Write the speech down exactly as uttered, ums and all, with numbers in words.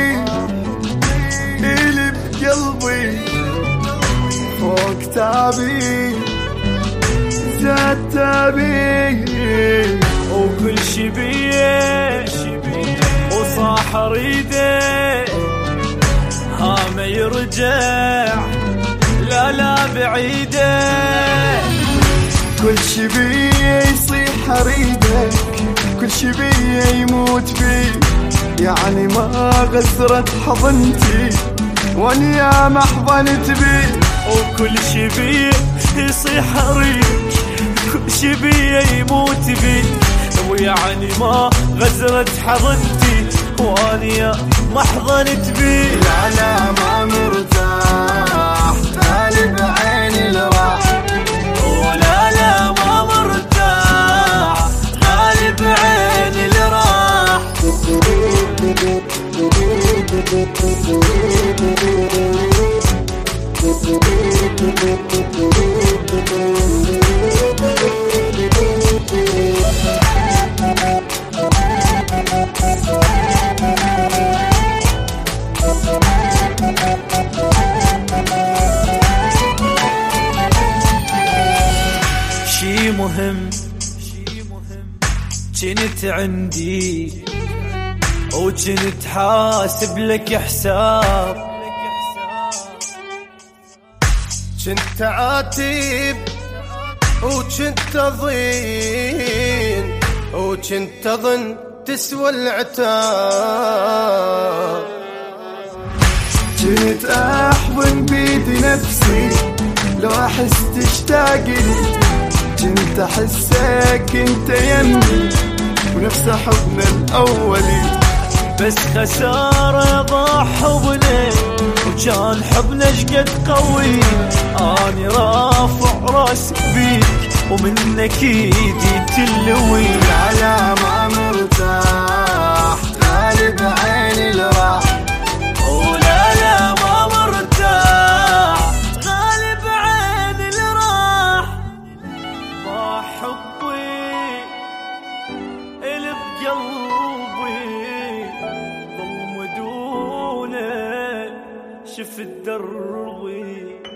اللي بقلبي فوق تعبي زاد تعبي، وكل شي بيه وصاح ريده ها ما يرجع لا لا بعيده. كل شي بيه يصيح اريدك، كل شي بيه يموت بي، يعني ما غزرت حضنتي واني يا ما حضنت بي. وكل شي بيه يصيح اريدك، كل شي بيه يموت بي، ويعني ما غزرت حضنتي واني يا ما حضنت بي. لا لا ما مرتاح غالب عيني اللي راح، ولا لا ما مرتاح غالب عيني اللي راح. شي مهم جنت عندي وجنت حاسب لك حساب، جنت عاتب وجنت أظن وجنت أظن تسوى العتاب. جنت احضن بيدي نفسي لو احس تشتاقلي، جنت احسك انت يمي ونفس حضن الاولي. بس خسارة ضاع حبنا وكان حبنا شقد قوي، اني رافع راسي بيك ومنك ايدي تلوي. لا لا ما مرتاح غالب عيني اللي راح، ولا لا ما مرتاح غالب عيني اللي راح. ضاع حبي اللي بقلبي ظلم دونه شفت دربي.